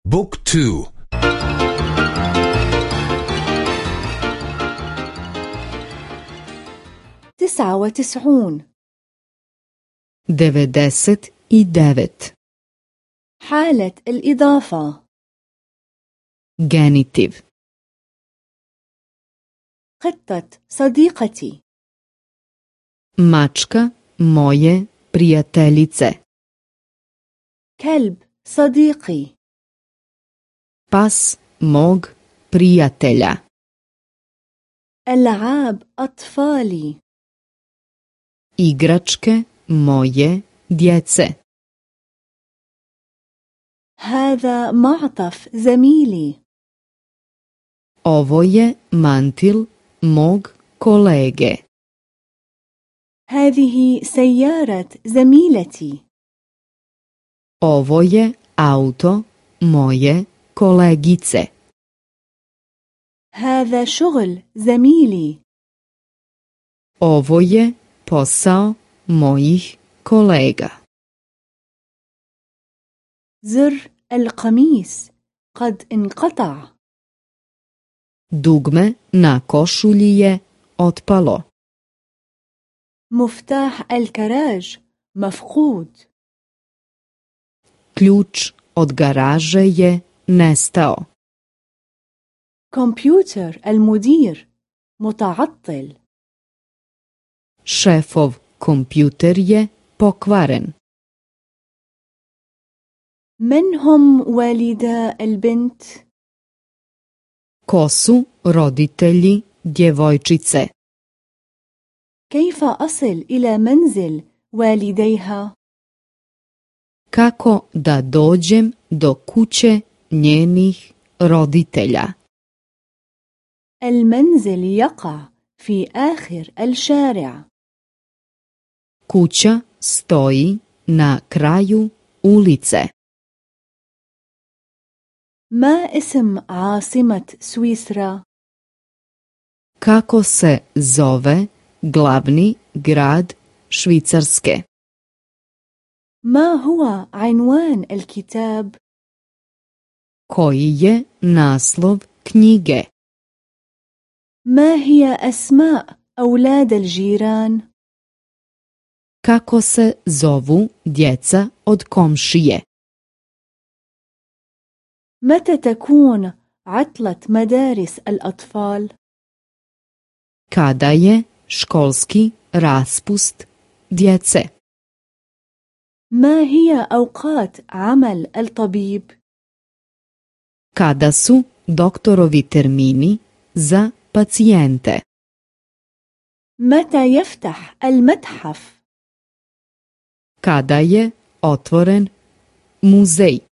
بوك تو. 99. 99. حالة الإضافة. Genitiv. قطة صديقتي. Mačka moje prijateljice. كلب صديقي. Pas mog prijatelja. ألعاب أطفالي. Igračke moje djece. هذا معطف زميلي. Ovo je mantil mog kolege. هذه سيارة زميلتي. Ovo je auto moje kolegice. هذا شغل زميلي. Ovo je posao mojih kolega. زر القميص قد انقطع. Dugme na košulji je otpalo. مفتاح الكراج مفقود. Ključ od garaže je nestao. كمبيوتر المدير متعطل. Šefov kompjuter je pokvaren. من هم والدا البنت؟ Ko su roditelji djevojčice? كيف أصل إلى منزل والديها؟ Kako da dođem do kuće njenih roditelja? المنزل يقع في آخر الشارع. Kuća stoji na kraju ulice. ما اسم عاصمة سويسرا؟ Kako se zove glavni grad Švicarske? ما هو عنوان الكتاب؟ Koji je naslov knjige? ما هي أسماء أولاد الجيران؟ Kako se zovu djeca od komšije? متى تكون عطلة مدارس الأطفال؟ Kada je školski raspust djece? ما هي أوقات عمل الطبيب؟ Kada su doktorovi termini za pacijente? متى يفتح المتحف؟ Kada je otvoren muzej?